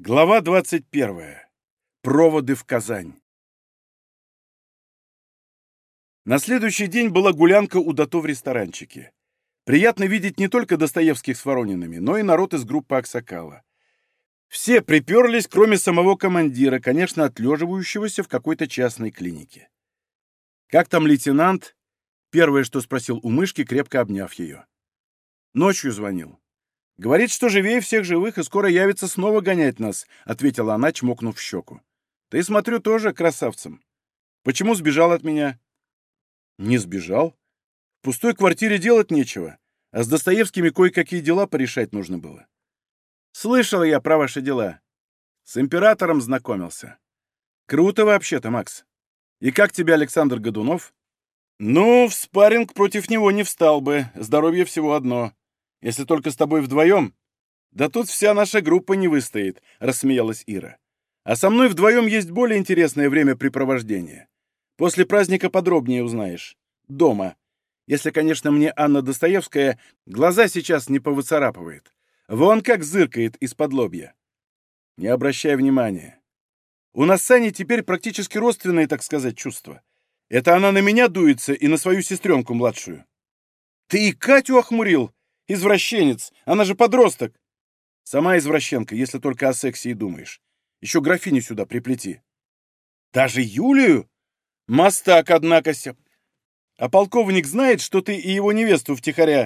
Глава 21. Проводы в Казань. На следующий день была гулянка у Дато в ресторанчике. Приятно видеть не только Достоевских с Воронинами, но и народ из группы Аксакала. Все приперлись, кроме самого командира, конечно, отлеживающегося в какой-то частной клинике. «Как там лейтенант?» — первое, что спросил у мышки, крепко обняв ее. «Ночью звонил. Говорит, что живее всех живых и скоро явится снова гонять нас», — ответила она, чмокнув в щеку. «Ты, смотрю, тоже красавцем. Почему сбежал от меня?» «Не сбежал. В пустой квартире делать нечего, а с Достоевскими кое-какие дела порешать нужно было». «Слышал я про ваши дела. С императором знакомился. Круто вообще-то, Макс. И как тебе Александр Годунов?» «Ну, в спарринг против него не встал бы. Здоровье всего одно. Если только с тобой вдвоем. Да тут вся наша группа не выстоит», — рассмеялась Ира. «А со мной вдвоем есть более интересное времяпрепровождение. После праздника подробнее узнаешь. Дома. Если, конечно, мне Анна Достоевская глаза сейчас не повыцарапывает. Вон как зыркает из-под лобья. Не обращай внимания. У нас с Аней теперь практически родственные, так сказать, чувства. Это она на меня дуется и на свою сестренку младшую. Ты и Катю охмурил? Извращенец, она же подросток. Сама извращенка, если только о сексе и думаешь. Еще графиню сюда приплети. Даже Юлию? Мастак, однако, А полковник знает, что ты и его невесту втихаря...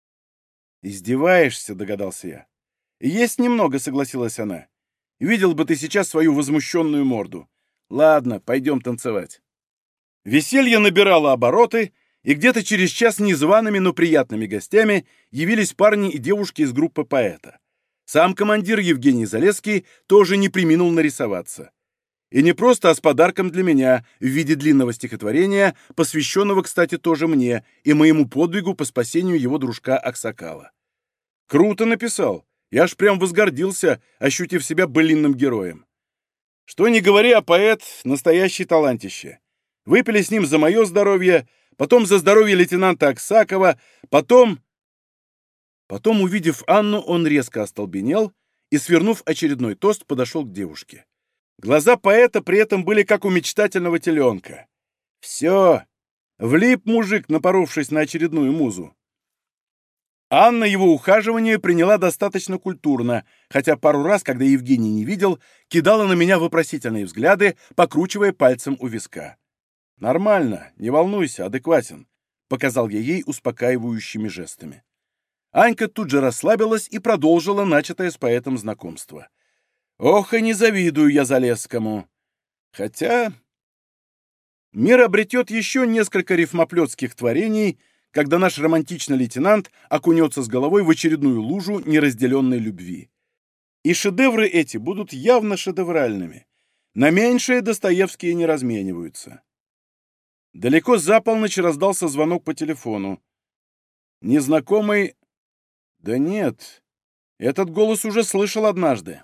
Издеваешься, догадался я. Есть немного, согласилась она. Видел бы ты сейчас свою возмущенную морду. Ладно, пойдем танцевать. Веселье набирало обороты, и где-то через час незваными, но приятными гостями явились парни и девушки из группы поэта. Сам командир Евгений Залесский тоже не преминул нарисоваться. И не просто, а с подарком для меня в виде длинного стихотворения, посвященного, кстати, тоже мне и моему подвигу по спасению его дружка Аксакала. Круто написал. Я аж прям возгордился, ощутив себя былинным героем. Что ни говори, а поэт — настоящий талантище. Выпили с ним за мое здоровье, потом за здоровье лейтенанта Аксакова, потом, увидев Анну, он резко остолбенел и, свернув очередной тост, подошел к девушке. Глаза поэта при этом были как у мечтательного теленка. Все, влип мужик, напоровшись на очередную музу. Анна его ухаживание приняла достаточно культурно, хотя пару раз, когда Евгений не видел, кидала на меня вопросительные взгляды, покручивая пальцем у виска. «Нормально, не волнуйся, адекватен», — показал я ей успокаивающими жестами. Анька тут же расслабилась и продолжила начатое с поэтом знакомство. «Ох, и не завидую я Залесскому. Хотя мир обретет еще несколько рифмоплетских творений, когда наш романтичный лейтенант окунется с головой в очередную лужу неразделенной любви. И шедевры эти будут явно шедевральными. На меньшее Достоевские не размениваются». Далеко за полночь раздался звонок по телефону. Незнакомый... Да нет, этот голос уже слышал однажды.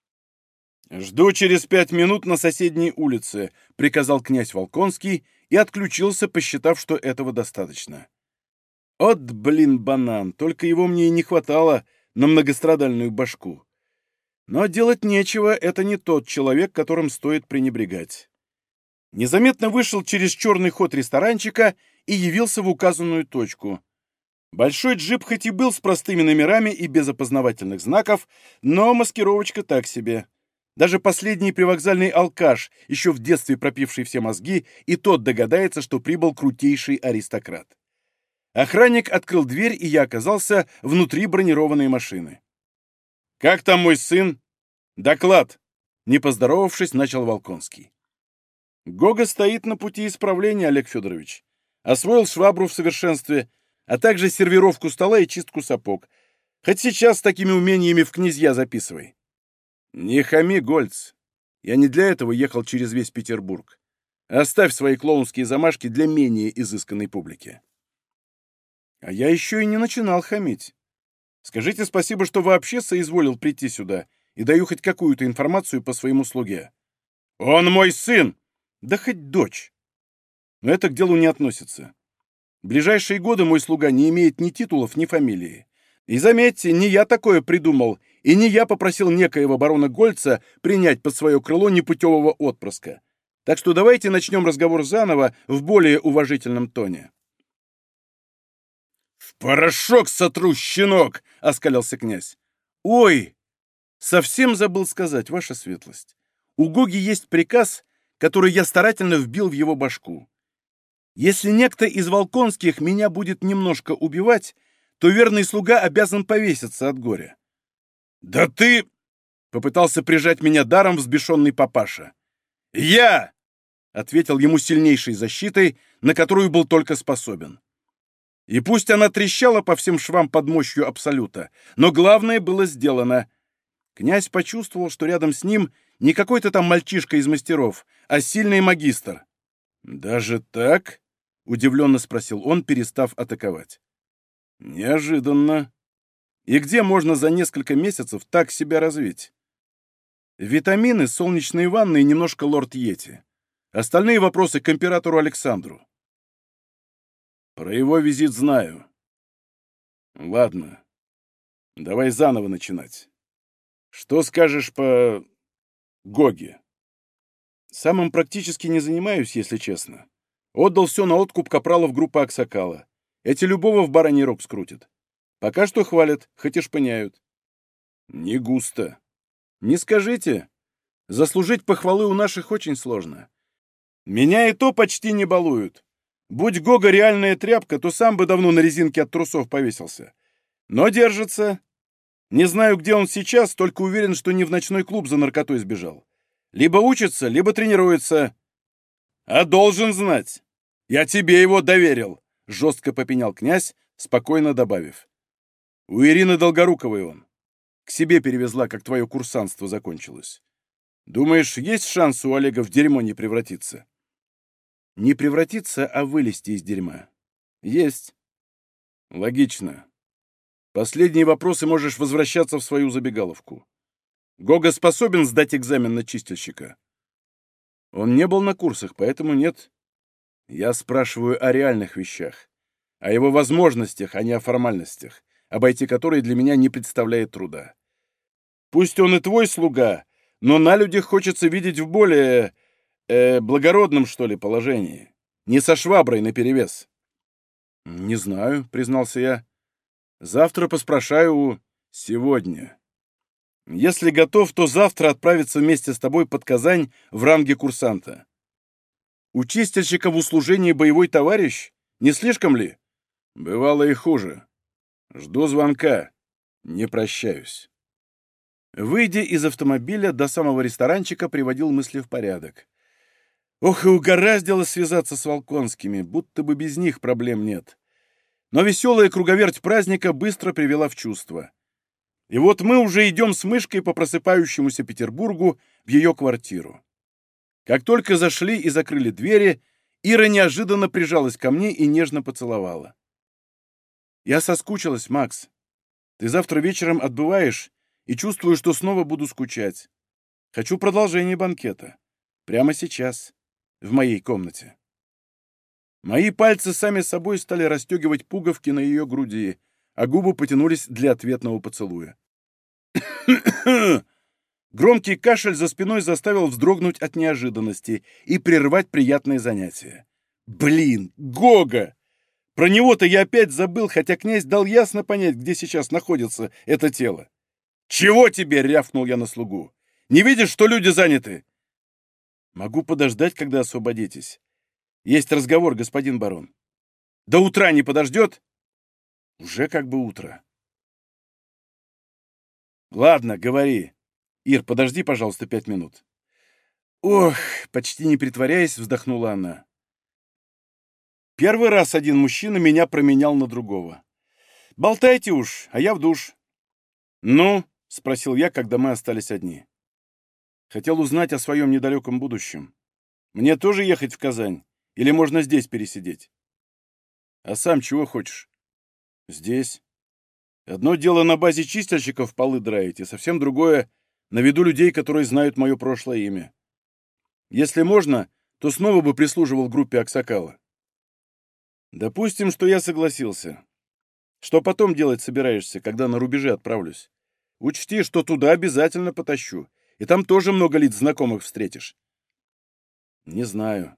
«Жду через 5 минут на соседней улице», — приказал князь Волконский и отключился, посчитав, что этого достаточно. От, блин, банан, только его мне и не хватало на многострадальную башку. Но делать нечего, это не тот человек, которым стоит пренебрегать. Незаметно вышел через черный ход ресторанчика и явился в указанную точку. Большой джип хоть и был с простыми номерами и без опознавательных знаков, но маскировочка так себе. Даже последний привокзальный алкаш, еще в детстве пропивший все мозги, и тот догадается, что прибыл крутейший аристократ. Охранник открыл дверь, и я оказался внутри бронированной машины. «Как там мой сын?» «Доклад!» — не поздоровавшись, начал Волконский. Гога стоит на пути исправления, Олег Федорович. Освоил швабру в совершенстве, а также сервировку стола и чистку сапог. Хоть сейчас с такими умениями в князья записывай. Не хами, Гольц. Я не для этого ехал через весь Петербург. Оставь свои клоунские замашки для менее изысканной публики. А я еще и не начинал хамить. Скажите спасибо, что вообще соизволил прийти сюда и даю хоть какую-то информацию по своему слуге. Он мой сын! Да хоть дочь. Но это к делу не относится. В ближайшие годы мой слуга не имеет ни титулов, ни фамилии. И заметьте, не я такое придумал и не я попросил некоего барона Гольца принять под свое крыло непутевого отпрыска. Так что давайте начнем разговор заново в более уважительном тоне. «В порошок сотру, щенок!» — оскалился князь. «Ой! Совсем забыл сказать, ваша светлость. У Гоги есть приказ, который я старательно вбил в его башку. Если некто из Волконских меня будет немножко убивать, то верный слуга обязан повеситься от горя». «Да ты...» — попытался прижать меня даром взбешенный папаша. «Я!» — ответил ему сильнейшей защитой, на которую был только способен. И пусть она трещала по всем швам под мощью Абсолюта, но главное было сделано. Князь почувствовал, что рядом с ним не какой-то там мальчишка из мастеров, а сильный магистр. «Даже так?» — удивленно спросил он, перестав атаковать. «Неожиданно. И где можно за несколько месяцев так себя развить?» «Витамины, солнечные ванны и немножко лорд Йети. Остальные вопросы к императору Александру». «Про его визит знаю. Ладно, давай заново начинать. Что скажешь по Гоге?» «Самым практически не занимаюсь, если честно. Отдал все на откуп капралов группы Аксакала. Эти любого в бараний рог скрутят. Пока что хвалят, хоть и шпыняют». «Не густо». «Не скажите. Заслужить похвалы у наших очень сложно. Меня и то почти не балуют. Будь Гога реальная тряпка, то сам бы давно на резинке от трусов повесился. Но держится. Не знаю, где он сейчас, только уверен, что не в ночной клуб за наркотой сбежал. Либо учится, либо тренируется». «А должен знать. Я тебе его доверил», — жестко попенял князь, спокойно добавив. «У Ирины Долгоруковой он. К себе перевезла, как твое курсантство закончилось. Думаешь, есть шанс у Олега в дерьмо не превратиться?» «Не превратиться, а вылезти из дерьма. Есть». «Логично. Последние вопросы можешь возвращаться в свою забегаловку. Гога способен сдать экзамен на чистильщика?» «Он не был на курсах, поэтому нет. Я спрашиваю о реальных вещах, о его возможностях, а не о формальностях, обойти которые для меня не представляет труда. Пусть он и твой слуга, но на людях хочется видеть в более... благородном, что ли, положении. Не со шваброй наперевес». «Не знаю», — признался я. «Завтра поспрашаю у... сегодня. Если готов, то завтра отправиться вместе с тобой под Казань в ранге курсанта. У чистильщика в услужении боевой товарищ? Не слишком ли?» «Бывало и хуже. Жду звонка. Не прощаюсь». Выйдя из автомобиля, до самого ресторанчика приводил мысли в порядок. Ох, и угораздило связаться с Волконскими, будто бы без них проблем нет. Но веселая круговерть праздника быстро привела в чувство. И вот мы уже идем с мышкой по просыпающемуся Петербургу в ее квартиру. Как только зашли и закрыли двери, Ира неожиданно прижалась ко мне и нежно поцеловала. «Я соскучилась, Макс. Ты завтра вечером отбываешь, и чувствую, что снова буду скучать. Хочу продолжение банкета. Прямо сейчас, в моей комнате». Мои пальцы сами собой стали расстегивать пуговки на ее груди, а губы потянулись для ответного поцелуя. Громкий кашель за спиной заставил вздрогнуть от неожиданности и прервать приятное занятие. Блин, Гога! Про него-то я опять забыл, хотя князь дал ясно понять, где сейчас находится это тело. «Чего тебе?» — рявкнул я на слугу. «Не видишь, что люди заняты?» «Могу подождать, когда освободитесь. Есть разговор, господин барон». «До утра не подождет?» «Уже как бы утро». «Ладно, говори. Ир, подожди, пожалуйста, 5 минут». «Ох!» — почти не притворяясь, вздохнула она. Первый раз один мужчина меня променял на другого. Болтайте уж, а я в душ. «Ну?» — спросил я, когда мы остались одни. Хотел узнать о своем недалеком будущем. Мне тоже ехать в Казань? Или можно здесь пересидеть? А сам чего хочешь? Здесь. Одно дело на базе чистильщиков полы драить, и совсем другое — на виду людей, которые знают мое прошлое имя. Если можно, то снова бы прислуживал группе Аксакала. Допустим, что я согласился. Что потом делать собираешься, когда на рубеже отправлюсь? Учти, что туда обязательно потащу. И там тоже много лиц знакомых встретишь. Не знаю.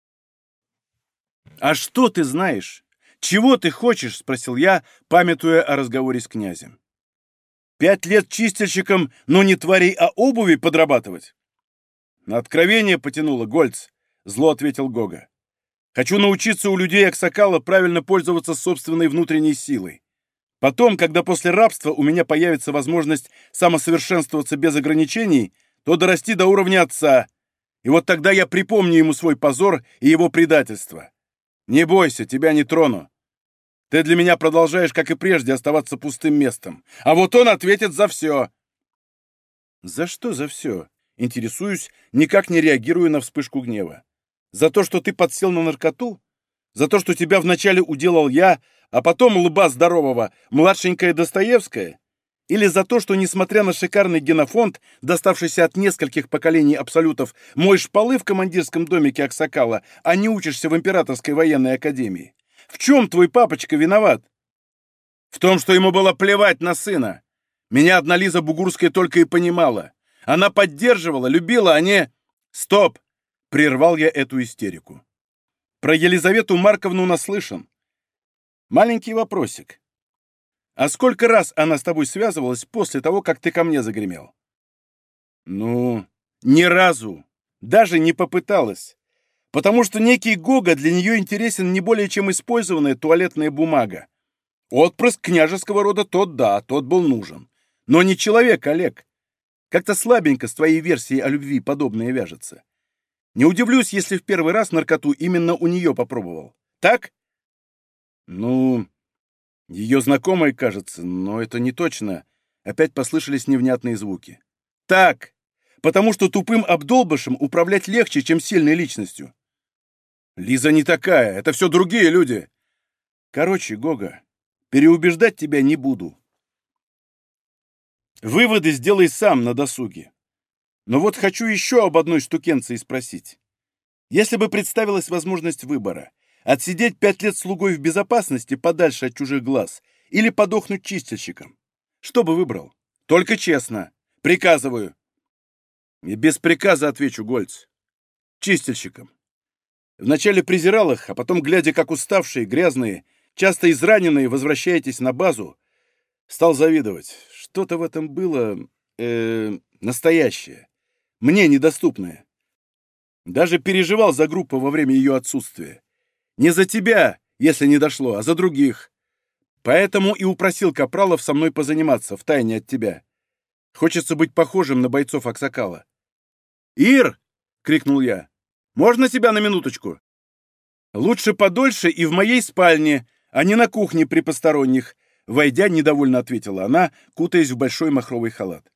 А что ты знаешь? Чего ты хочешь? Спросил я, памятуя о разговоре с князем. 5 лет чистильщиком, но не тварей, а обуви подрабатывать? На откровение потянуло, Гольц, зло ответил Гога. Хочу научиться у людей Аксакала правильно пользоваться собственной внутренней силой. Потом, когда после рабства у меня появится возможность самосовершенствоваться без ограничений, то дорасти до уровня отца. И вот тогда я припомню ему свой позор и его предательство. Не бойся, тебя не трону. Ты для меня продолжаешь, как и прежде, оставаться пустым местом. А вот он ответит за все. За что за все? Интересуюсь, никак не реагируя на вспышку гнева. За то, что ты подсел на наркоту? За то, что тебя вначале уделал я, а потом, лба здорового, младшенькая Достоевская? Или за то, что, несмотря на шикарный генофонд, доставшийся от нескольких поколений абсолютов, моешь полы в командирском домике Аксакала, а не учишься в Императорской военной академии? В чем твой папочка виноват? В том, что ему было плевать на сына. Меня одна Лиза Бугурская только и понимала. Она поддерживала, любила, а не... Стоп! Прервал я эту истерику. Про Елизавету Марковну наслышан. Маленький вопросик. А сколько раз она с тобой связывалась после того, как ты ко мне загремел? Ну, ни разу. Даже не попыталась. Потому что некий Гога для нее интересен не более чем использованная туалетная бумага. Отпрыск княжеского рода тот да, тот был нужен. Но не человек, Олег. Как-то слабенько с твоей версией о любви подобное вяжется. Не удивлюсь, если в первый раз наркоту именно у нее попробовал. Так? Ну, ее знакомая, кажется, но это не точно. Опять послышались невнятные звуки. Так, потому что тупым обдолбышем управлять легче, чем сильной личностью. Лиза не такая, это все другие люди. Короче, Гога, переубеждать тебя не буду. Выводы сделай сам на досуге. Но вот хочу еще об одной штукенции спросить. Если бы представилась возможность выбора, отсидеть 5 лет слугой в безопасности подальше от чужих глаз или подохнуть чистильщиком, что бы выбрал? Только честно. Приказываю. И без приказа отвечу, Гольц. Чистильщиком. Вначале презирал их, а потом, глядя, как уставшие, грязные, часто израненные, возвращаетесь на базу, стал завидовать. Что-то в этом было... настоящее. Мне недоступное. Даже переживал за группу во время ее отсутствия. Не за тебя, если не дошло, а за других. Поэтому и упросил капралов со мной позаниматься, втайне от тебя. Хочется быть похожим на бойцов Аксакала. «Ир!» — крикнул я. «Можно тебя на минуточку?» «Лучше подольше и в моей спальне, а не на кухне при посторонних», — войдя, недовольно ответила она, кутаясь в большой махровый халат.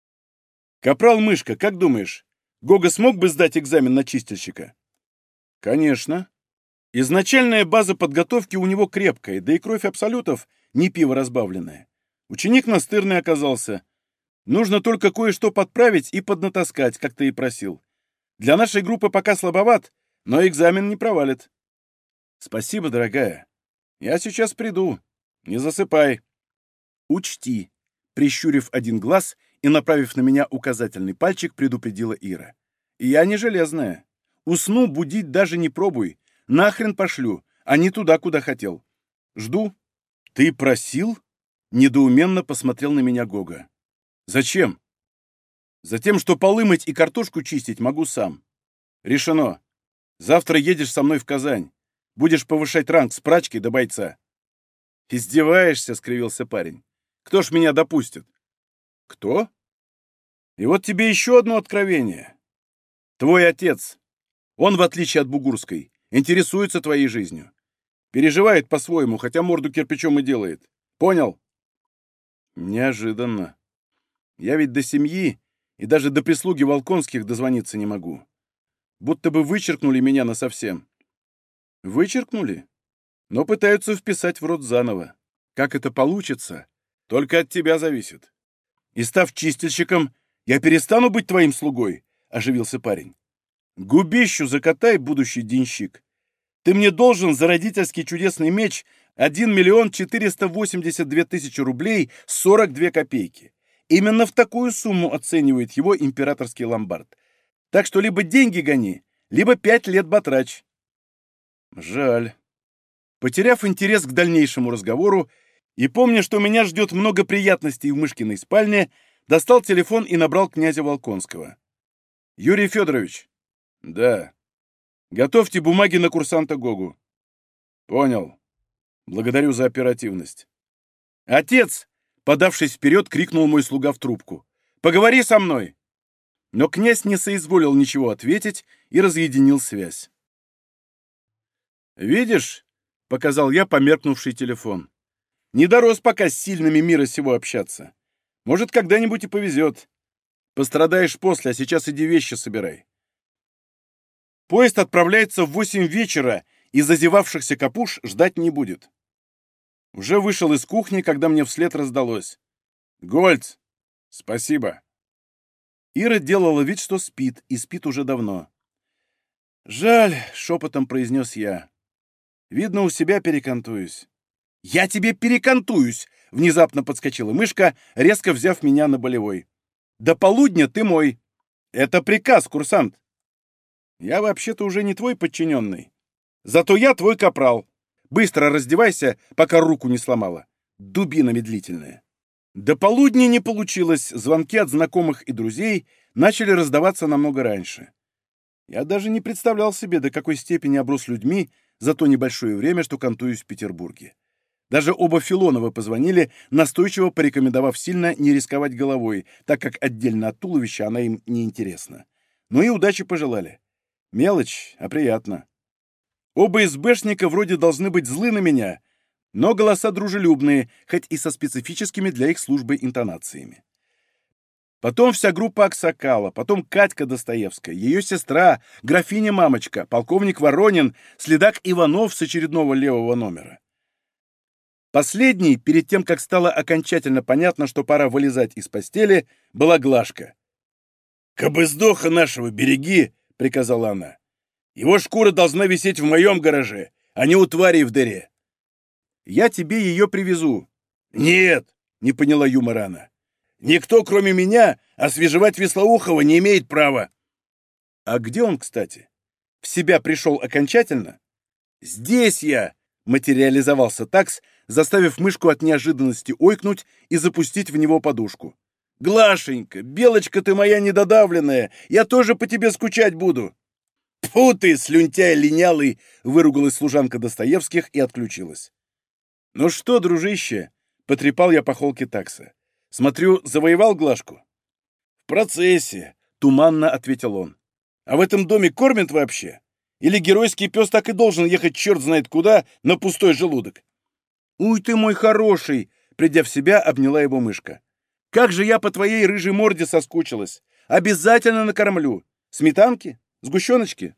«Капрал Мышка, как думаешь, Гога смог бы сдать экзамен на чистильщика?» «Конечно. Изначальная база подготовки у него крепкая, да и кровь абсолютов не пиво разбавленное. Ученик настырный оказался. Нужно только кое-что подправить и поднатаскать, как ты и просил. Для нашей группы пока слабоват, но экзамен не провалит». «Спасибо, дорогая. Я сейчас приду. Не засыпай». «Учти», — прищурив один глаз и направив на меня указательный пальчик, предупредила Ира. «Я не железная. Усну, будить даже не пробуй. Нахрен пошлю, а не туда, куда хотел. Жду». «Ты просил?» — недоуменно посмотрел на меня Гога. «Зачем?» «Затем, что полы мыть и картошку чистить могу сам». «Решено. Завтра едешь со мной в Казань. Будешь повышать ранг с прачки до бойца». «Издеваешься?» — скривился парень. «Кто ж меня допустит?» «Кто?» «И вот тебе еще одно откровение. Твой отец. Он, в отличие от Бугурской, интересуется твоей жизнью. Переживает по-своему, хотя морду кирпичом и делает. Понял?» «Неожиданно. Я ведь до семьи и даже до прислуги Волконских дозвониться не могу. Будто бы вычеркнули меня насовсем». «Вычеркнули? Но пытаются вписать в рот заново. Как это получится, только от тебя зависит. И став чистильщиком, я перестану быть твоим слугой?» — оживился парень. «Губищу закатай, будущий денщик. Ты мне должен за родительский чудесный меч 1 482 000 рублей 42 копейки. Именно в такую сумму оценивает его императорский ломбард. Так что либо деньги гони, либо 5 лет батрач. Жаль. Потеряв интерес к дальнейшему разговору и помня, что меня ждет много приятностей в Мышкиной спальне, достал телефон и набрал князя Волконского. «Юрий Федорович». «Да». «Готовьте бумаги на курсанта Гогу». «Понял. Благодарю за оперативность». «Отец!» — подавшись вперед, крикнул мой слуга в трубку. «Поговори со мной!» Но князь не соизволил ничего ответить и разъединил связь. «Видишь?» — показал я померкнувший телефон. «Не дорос пока с сильными мира сего общаться. Может, когда-нибудь и повезет. Пострадаешь после, а сейчас иди вещи собирай». Поезд отправляется в 8 вечера, и зазевавшихся капуш ждать не будет. Уже вышел из кухни, когда мне вслед раздалось: «Гольц! Спасибо!» Ира делала вид, что спит, и спит уже давно. «Жаль», — шепотом произнес я. «Видно, у себя перекантуюсь». «Я тебе перекантуюсь!» — внезапно подскочила мышка, резко взяв меня на болевой. «До полудня ты мой!» «Это приказ, курсант!» «Я вообще-то уже не твой подчиненный. Зато я твой капрал. Быстро раздевайся, пока руку не сломала. Дубина медлительная». До полудня не получилось, звонки от знакомых и друзей начали раздаваться намного раньше. Я даже не представлял себе, до какой степени оброс людьми за то небольшое время, что кантуюсь в Петербурге. Даже оба Филонова позвонили, настойчиво порекомендовав сильно не рисковать головой, так как отдельно от туловища она им не интересна. Ну и удачи пожелали. Мелочь, а приятно. Оба СБшника вроде должны быть злы на меня, но голоса дружелюбные, хоть и со специфическими для их службы интонациями. Потом вся группа Аксакала, потом Катька Достоевская, ее сестра, графиня-мамочка, полковник Воронин, следак Иванов с очередного левого номера. Последней, перед тем, как стало окончательно понятно, что пора вылезать из постели, была Глашка. «Кабыздоха нашего береги!» — приказала она. «Его шкура должна висеть в моем гараже, а не у тварей в дыре». «Я тебе ее привезу». «Нет!» — не поняла юмора она. «Никто, кроме меня, освежевать Веслоухова не имеет права». «А где он, кстати? В себя пришел окончательно?» «Здесь я!» — материализовался такс, заставив мышку от неожиданности ойкнуть и запустить в него подушку. «Глашенька, белочка ты моя недодавленная, я тоже по тебе скучать буду». «Тьфу ты, слюнтяй линялый!» — выругалась служанка Достоевских и отключилась. «Ну что, дружище?» — потрепал я по холке такса. «Смотрю, завоевал Глашку?» «В процессе», — туманно ответил он. «А в этом доме кормят вообще? Или геройский пес так и должен ехать черт знает куда на пустой желудок?» «Уй ты мой хороший!» — придя в себя, обняла его мышка. «Как же я по твоей рыжей морде соскучилась! Обязательно накормлю! Сметанки? Сгущеночки?»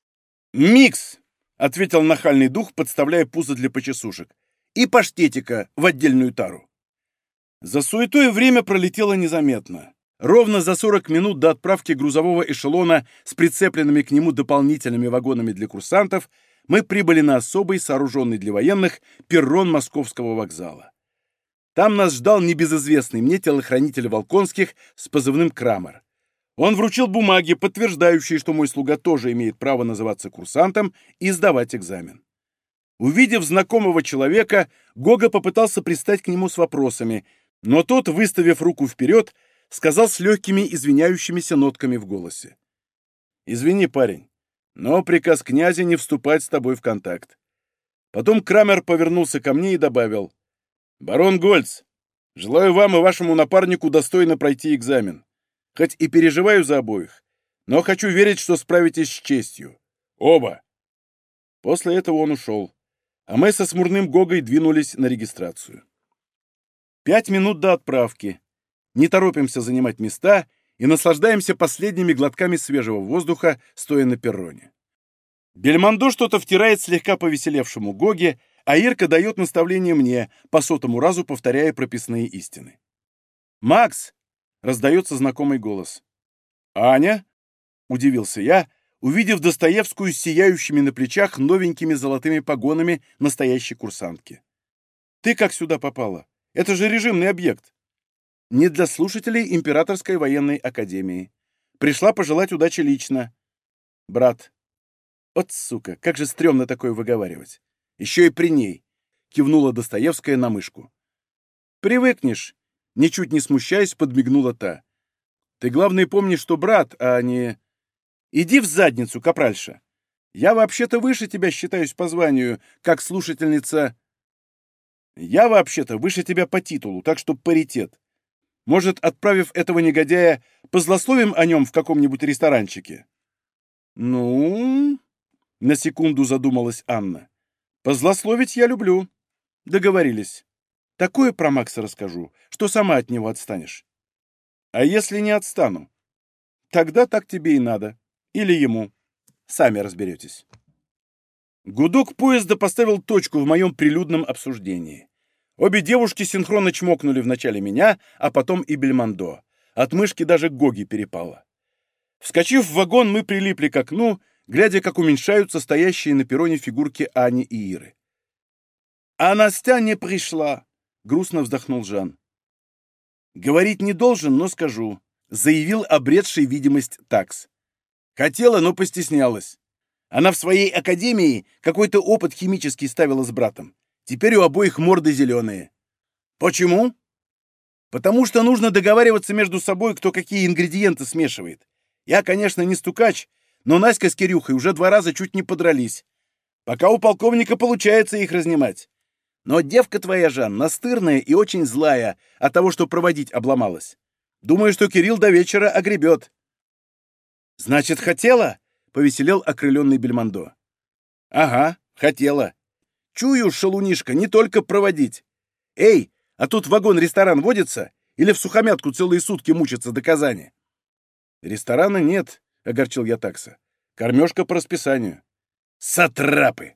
«Микс!» — ответил нахальный дух, подставляя пузо для почесушек. «И паштетика в отдельную тару». За суетой время пролетело незаметно. Ровно за 40 минут до отправки грузового эшелона с прицепленными к нему дополнительными вагонами для курсантов мы прибыли на особый, сооруженный для военных, перрон Московского вокзала. Там нас ждал небезызвестный мне телохранитель Волконских с позывным Крамер. Он вручил бумаги, подтверждающие, что мой слуга тоже имеет право называться курсантом и сдавать экзамен. Увидев знакомого человека, Гога попытался пристать к нему с вопросами, но тот, выставив руку вперед, сказал с легкими извиняющимися нотками в голосе. «Извини, парень, но приказ князя не вступать с тобой в контакт». Потом Крамер повернулся ко мне и добавил: «Барон Гольц, желаю вам и вашему напарнику достойно пройти экзамен. Хоть и переживаю за обоих, но хочу верить, что справитесь с честью. Оба!» После этого он ушел, а мы со смурным Гогой двинулись на регистрацию. 5 минут до отправки. Не торопимся занимать места и наслаждаемся последними глотками свежего воздуха, стоя на перроне. Бельмондо что-то втирает слегка повеселевшему Гоге, а Ирка дает наставление мне, по 100-му разу повторяя прописные истины. «Макс!» — раздается знакомый голос. «Аня?» — удивился я, увидев Достоевскую с сияющими на плечах новенькими золотыми погонами настоящей курсантки. «Ты как сюда попала? Это же режимный объект!» Не для слушателей Императорской военной академии. Пришла пожелать удачи лично. Брат. От сука, как же стрёмно такое выговаривать. Еще и при ней. Кивнула Достоевская на мышку. Привыкнешь. Ничуть не смущаясь, подмигнула та. Ты, главное, помни, что брат, а не... Иди в задницу, капральша. Я вообще-то выше тебя считаюсь по званию, как слушательница... Я вообще-то выше тебя по титулу, так что паритет. Может, отправив этого негодяя, позлословим о нем в каком-нибудь ресторанчике? Ну... На секунду задумалась Анна. Позлословить я люблю. Договорились. Такое про Макса расскажу, что сама от него отстанешь. А если не отстану? Тогда так тебе и надо. Или ему. Сами разберетесь. Гудок поезда поставил точку в моем прилюдном обсуждении. Обе девушки синхронно чмокнули вначале меня, а потом и Бельмондо. От мышки даже Гоги перепало. Вскочив в вагон, мы прилипли к окну, глядя, как уменьшаются стоящие на перроне фигурки Ани и Иры. «А Настя не пришла!» — грустно вздохнул Жан. «Говорить не должен, но скажу», — заявил обретший видимость такс. «Хотела, но постеснялась. Она в своей академии какой-то опыт химический ставила с братом. Теперь у обоих морды зеленые». «Почему?» «Потому что нужно договариваться между собой, кто какие ингредиенты смешивает. Я, конечно, не стукач, но Наська с Кирюхой уже 2 раза чуть не подрались. Пока у полковника получается их разнимать. Но девка твоя, Жан, настырная и очень злая от того, что проводить обломалась. Думаю, что Кирилл до вечера огребет». «Значит, хотела?» — повеселел окрыленный Бельмондо. «Ага, хотела. Чую, шалунишка, не только проводить. Эй, а тут вагон-ресторан водится? Или в сухомятку целые сутки мучиться до Казани?» «Ресторана нет», — огорчил я такса. «Кормежка по расписанию». «Сатрапы!